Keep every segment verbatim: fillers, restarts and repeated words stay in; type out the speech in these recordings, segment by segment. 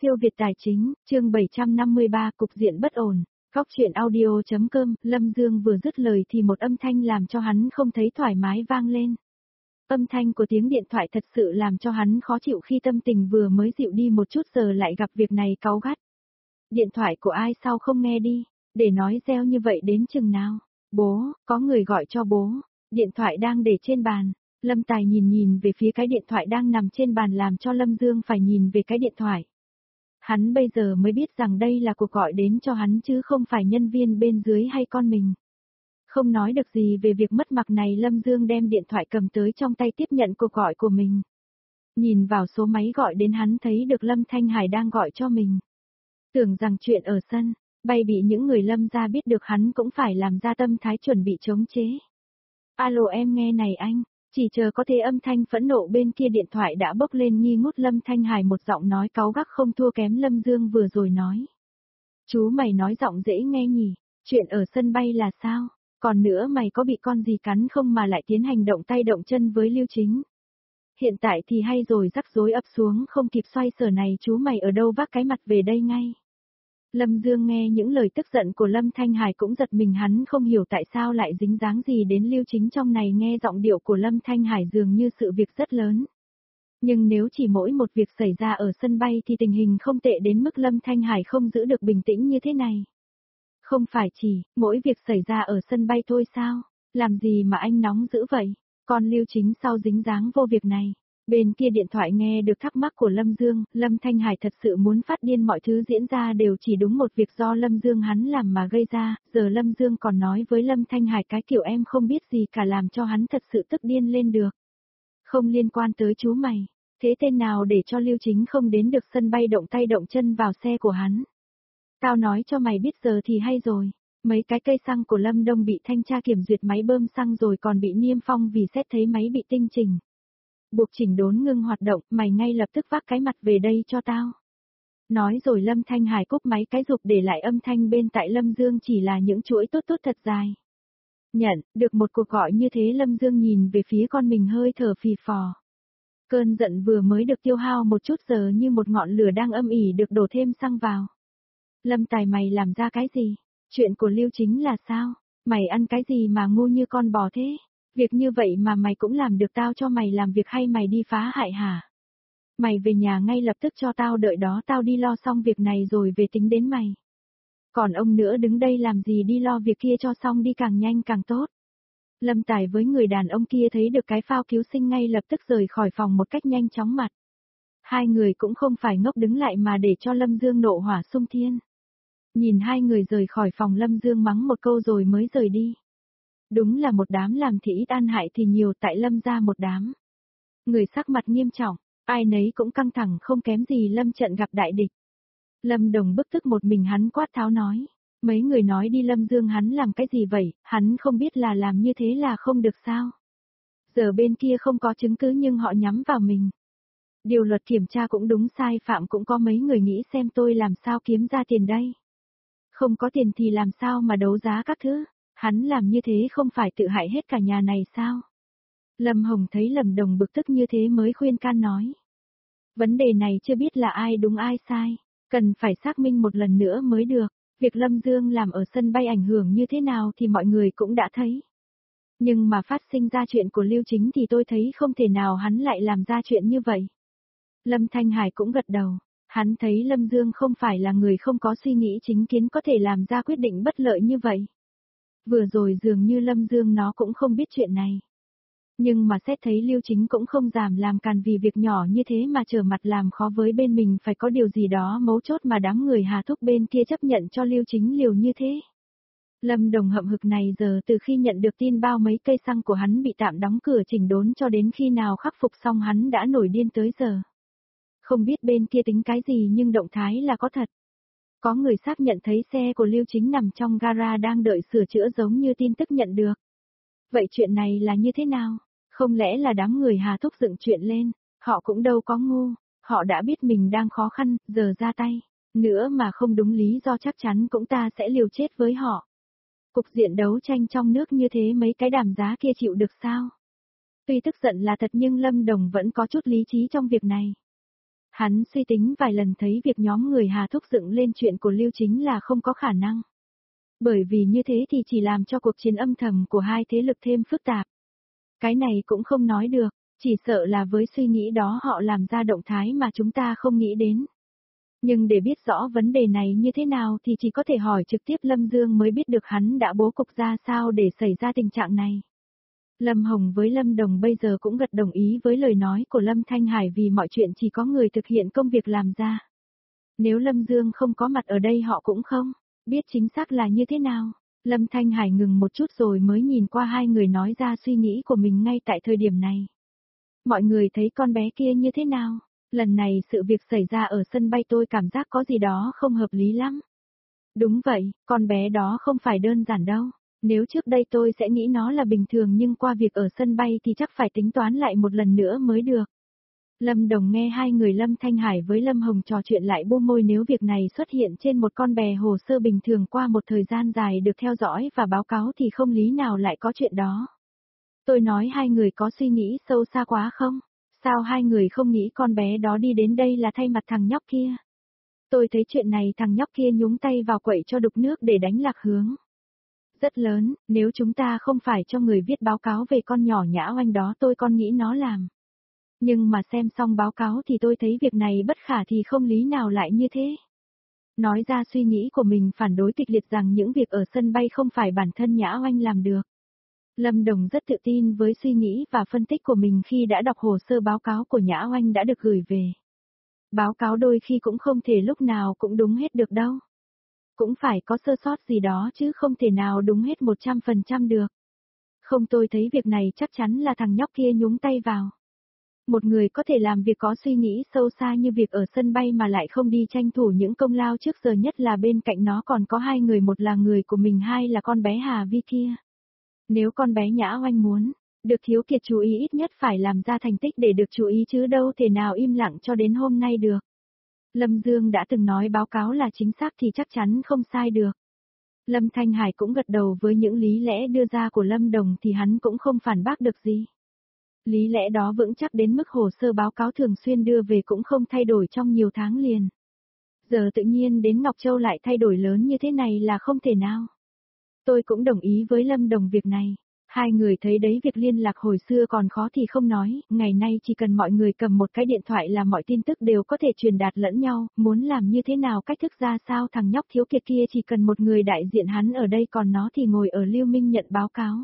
Siêu Việt Tài Chính, chương bảy trăm năm mươi ba, cục diện bất ổn. Góc truyện audio.com, Lâm Dương vừa dứt lời thì một âm thanh làm cho hắn không thấy thoải mái vang lên. Âm thanh của tiếng điện thoại thật sự làm cho hắn khó chịu khi tâm tình vừa mới dịu đi một chút giờ lại gặp việc này cáu gắt. Điện thoại của ai sao không nghe đi, để nói reo như vậy đến chừng nào. Bố, có người gọi cho bố, điện thoại đang để trên bàn. Lâm Tài nhìn nhìn về phía cái điện thoại đang nằm trên bàn làm cho Lâm Dương phải nhìn về cái điện thoại. Hắn bây giờ mới biết rằng đây là cuộc gọi đến cho hắn chứ không phải nhân viên bên dưới hay con mình. Không nói được gì về việc mất mặt này, Lâm Dương đem điện thoại cầm tới trong tay tiếp nhận cuộc gọi của mình. Nhìn vào số máy gọi đến hắn thấy được Lâm Thanh Hải đang gọi cho mình. Tưởng rằng chuyện ở sân, bay bị những người Lâm gia biết được hắn cũng phải làm ra tâm thái chuẩn bị chống chế. Alo em nghe này anh. Chỉ chờ có thế âm thanh phẫn nộ bên kia điện thoại đã bốc lên nghi ngút. Lâm Thanh Hải một giọng nói cáu gắt không thua kém Lâm Dương vừa rồi nói. Chú mày nói giọng dễ nghe nhỉ, chuyện ở sân bay là sao, còn nữa mày có bị con gì cắn không mà lại tiến hành động tay động chân với Lưu Chính. Hiện tại thì hay rồi, rắc rối ập xuống không kịp xoay sở này, chú mày ở đâu vác cái mặt về đây ngay. Lâm Dương nghe những lời tức giận của Lâm Thanh Hải cũng giật mình, hắn không hiểu tại sao lại dính dáng gì đến Lưu Chính trong này. Nghe giọng điệu của Lâm Thanh Hải dường như sự việc rất lớn. Nhưng nếu chỉ mỗi một việc xảy ra ở sân bay thì tình hình không tệ đến mức Lâm Thanh Hải không giữ được bình tĩnh như thế này. Không phải chỉ mỗi việc xảy ra ở sân bay thôi sao, làm gì mà anh nóng dữ vậy, còn Lưu Chính sao dính dáng vô việc này. Bên kia điện thoại nghe được thắc mắc của Lâm Dương, Lâm Thanh Hải thật sự muốn phát điên, mọi thứ diễn ra đều chỉ đúng một việc do Lâm Dương hắn làm mà gây ra, giờ Lâm Dương còn nói với Lâm Thanh Hải cái kiểu em không biết gì cả làm cho hắn thật sự tức điên lên được. Không liên quan tới chú mày, thế tên nào để cho Lưu Chính không đến được sân bay động tay động chân vào xe của hắn. Tao nói cho mày biết giờ thì hay rồi, mấy cái cây xăng của Lâm Đông bị thanh tra kiểm duyệt máy bơm xăng rồi còn bị niêm phong vì xét thấy máy bị tinh chỉnh. Buộc chỉnh đốn ngưng hoạt động, mày ngay lập tức vác cái mặt về đây cho tao. Nói rồi Lâm Thanh Hải cúp máy cái rụp để lại âm thanh bên tai Lâm Dương chỉ là những chuỗi tốt tốt thật dài. Nhận, được một cuộc gọi như thế Lâm Dương nhìn về phía con mình hơi thở phì phò. Cơn giận vừa mới được tiêu hao một chút giờ như một ngọn lửa đang âm ỉ được đổ thêm xăng vào. Lâm Tài, mày làm ra cái gì? Chuyện của Lưu Chính là sao? Mày ăn cái gì mà ngu như con bò thế? Việc như vậy mà mày cũng làm được, tao cho mày làm việc hay mày đi phá hại hả? Mày về nhà ngay lập tức cho tao, đợi đó tao đi lo xong việc này rồi về tính đến mày. Còn ông nữa đứng đây làm gì, đi lo việc kia cho xong đi, càng nhanh càng tốt. Lâm Tài với người đàn ông kia thấy được cái phao cứu sinh ngay lập tức rời khỏi phòng một cách nhanh chóng mặt. Hai người cũng không phải ngốc đứng lại mà để cho Lâm Dương nộ hỏa xung thiên. Nhìn hai người rời khỏi phòng, Lâm Dương mắng một câu rồi mới rời đi. Đúng là một đám làm thì ít ăn hại thì nhiều, tại Lâm ra một đám người sắc mặt nghiêm trọng, ai nấy cũng căng thẳng không kém gì Lâm Trận gặp đại địch. Lâm Đồng bức tức một mình hắn quát tháo nói, mấy người nói đi Lâm Dương hắn làm cái gì vậy, hắn không biết là làm như thế là không được sao. Giờ bên kia không có chứng cứ nhưng họ nhắm vào mình. Điều luật kiểm tra cũng đúng, sai phạm cũng có, mấy người nghĩ xem tôi làm sao kiếm ra tiền đây. Không có tiền thì làm sao mà đấu giá các thứ. Hắn làm như thế không phải tự hại hết cả nhà này sao? Lâm Hồng thấy Lâm Đồng bực tức như thế mới khuyên can nói. Vấn đề này chưa biết là ai đúng ai sai, cần phải xác minh một lần nữa mới được. Việc Lâm Dương làm ở sân bay ảnh hưởng như thế nào thì mọi người cũng đã thấy. Nhưng mà phát sinh ra chuyện của Lưu Chính thì tôi thấy không thể nào hắn lại làm ra chuyện như vậy. Lâm Thanh Hải cũng gật đầu. Hắn thấy Lâm Dương không phải là người không có suy nghĩ chính kiến có thể làm ra quyết định bất lợi như vậy. Vừa rồi dường như Lâm Dương nó cũng không biết chuyện này. Nhưng mà xét thấy Lưu Chính cũng không dám làm càn vì việc nhỏ như thế mà trở mặt làm khó với bên mình, phải có điều gì đó mấu chốt mà đám người Hà Thúc bên kia chấp nhận cho Lưu Chính liều như thế. Lâm Đồng hậm hực này giờ từ khi nhận được tin bao mấy cây xăng của hắn bị tạm đóng cửa chỉnh đốn cho đến khi nào khắc phục xong hắn đã nổi điên tới giờ. Không biết bên kia tính cái gì nhưng động thái là có thật. Có người xác nhận thấy xe của Lưu Chính nằm trong gara đang đợi sửa chữa giống như tin tức nhận được. Vậy chuyện này là như thế nào? Không lẽ là đám người Hà Thúc dựng chuyện lên? Họ cũng đâu có ngu, họ đã biết mình đang khó khăn, giờ ra tay. Nữa mà không đúng lý do chắc chắn cũng ta sẽ liều chết với họ. Cục diện đấu tranh trong nước như thế mấy cái đàm giá kia chịu được sao? Tuy tức giận là thật nhưng Lâm Đồng vẫn có chút lý trí trong việc này. Hắn suy tính vài lần thấy việc nhóm người Hà thúc dựng lên chuyện của Lưu Chính là không có khả năng. Bởi vì như thế thì chỉ làm cho cuộc chiến âm thầm của hai thế lực thêm phức tạp. Cái này cũng không nói được, chỉ sợ là với suy nghĩ đó họ làm ra động thái mà chúng ta không nghĩ đến. Nhưng để biết rõ vấn đề này như thế nào thì chỉ có thể hỏi trực tiếp Lâm Dương mới biết được hắn đã bố cục ra sao để xảy ra tình trạng này. Lâm Hồng với Lâm Đồng bây giờ cũng gật đồng ý với lời nói của Lâm Thanh Hải vì mọi chuyện chỉ có người thực hiện công việc làm ra. Nếu Lâm Dương không có mặt ở đây họ cũng không biết chính xác là như thế nào. Lâm Thanh Hải ngừng một chút rồi mới nhìn qua hai người nói ra suy nghĩ của mình ngay tại thời điểm này. Mọi người thấy con bé kia như thế nào? Lần này sự việc xảy ra ở sân bay tôi cảm giác có gì đó không hợp lý lắm. Đúng vậy, con bé đó không phải đơn giản đâu. Nếu trước đây tôi sẽ nghĩ nó là bình thường nhưng qua việc ở sân bay thì chắc phải tính toán lại một lần nữa mới được. Lâm Đồng nghe hai người Lâm Thanh Hải với Lâm Hồng trò chuyện lại bu môi nếu việc này xuất hiện trên một con bè hồ sơ bình thường qua một thời gian dài được theo dõi và báo cáo thì không lý nào lại có chuyện đó. Tôi nói hai người có suy nghĩ sâu xa quá không? Sao hai người không nghĩ con bé đó đi đến đây là thay mặt thằng nhóc kia? Tôi thấy chuyện này thằng nhóc kia nhúng tay vào quậy cho đục nước để đánh lạc hướng. Rất lớn, nếu chúng ta không phải cho người viết báo cáo về con nhỏ Nhã Oanh đó tôi còn nghĩ nó làm. Nhưng mà xem xong báo cáo thì tôi thấy việc này bất khả thì không lý nào lại như thế. Nói ra suy nghĩ của mình phản đối kịch liệt rằng những việc ở sân bay không phải bản thân Nhã Oanh làm được. Lâm Đồng rất tự tin với suy nghĩ và phân tích của mình khi đã đọc hồ sơ báo cáo của Nhã Oanh đã được gửi về. Báo cáo đôi khi cũng không thể lúc nào cũng đúng hết được đâu. Cũng phải có sơ sót gì đó chứ không thể nào đúng hết một trăm phần trăm được. Không, tôi thấy việc này chắc chắn là thằng nhóc kia nhúng tay vào. Một người có thể làm việc có suy nghĩ sâu xa như việc ở sân bay mà lại không đi tranh thủ những công lao trước giờ, nhất là bên cạnh nó còn có hai người, một là người của mình, hai là con bé Hà Vi kia. Nếu con bé Nhã Oanh muốn được Thiếu Kiệt chú ý ít nhất phải làm ra thành tích để được chú ý chứ đâu thể nào im lặng cho đến hôm nay được. Lâm Dương đã từng nói báo cáo là chính xác thì chắc chắn không sai được. Lâm Thanh Hải cũng gật đầu với những lý lẽ đưa ra của Lâm Đồng thì hắn cũng không phản bác được gì. Lý lẽ đó vững chắc đến mức hồ sơ báo cáo thường xuyên đưa về cũng không thay đổi trong nhiều tháng liền. Giờ tự nhiên đến Ngọc Châu lại thay đổi lớn như thế này là không thể nào. Tôi cũng đồng ý với Lâm Đồng việc này. Hai người thấy đấy, việc liên lạc hồi xưa còn khó thì không nói, ngày nay chỉ cần mọi người cầm một cái điện thoại là mọi tin tức đều có thể truyền đạt lẫn nhau, muốn làm như thế nào, cách thức ra sao, thằng nhóc Thiếu Kiệt kia chỉ cần một người đại diện hắn ở đây, còn nó thì ngồi ở Lưu Minh nhận báo cáo.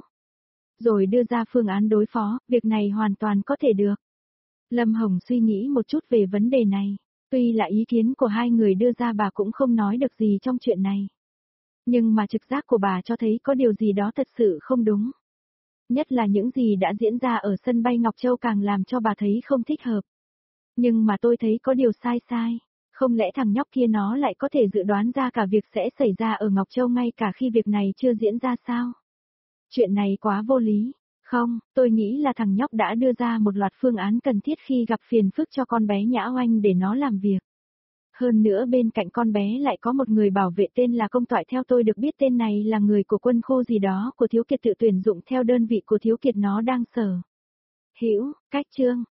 Rồi đưa ra phương án đối phó, việc này hoàn toàn có thể được. Lâm Hồng suy nghĩ một chút về vấn đề này, tuy là ý kiến của hai người đưa ra bà cũng không nói được gì trong chuyện này. Nhưng mà trực giác của bà cho thấy có điều gì đó thật sự không đúng. Nhất là những gì đã diễn ra ở sân bay Ngọc Châu càng làm cho bà thấy không thích hợp. Nhưng mà tôi thấy có điều sai sai, không lẽ thằng nhóc kia nó lại có thể dự đoán ra cả việc sẽ xảy ra ở Ngọc Châu ngay cả khi việc này chưa diễn ra sao? Chuyện này quá vô lý. Không, tôi nghĩ là thằng nhóc đã đưa ra một loạt phương án cần thiết khi gặp phiền phức cho con bé Nhã Oanh để nó làm việc. Hơn nữa bên cạnh con bé lại có một người bảo vệ tên là Công Toại, theo tôi được biết tên này là người của quân khu gì đó của Thiếu Kiệt, tự tuyển dụng theo đơn vị của Thiếu Kiệt nó đang sở hữu. Cách chương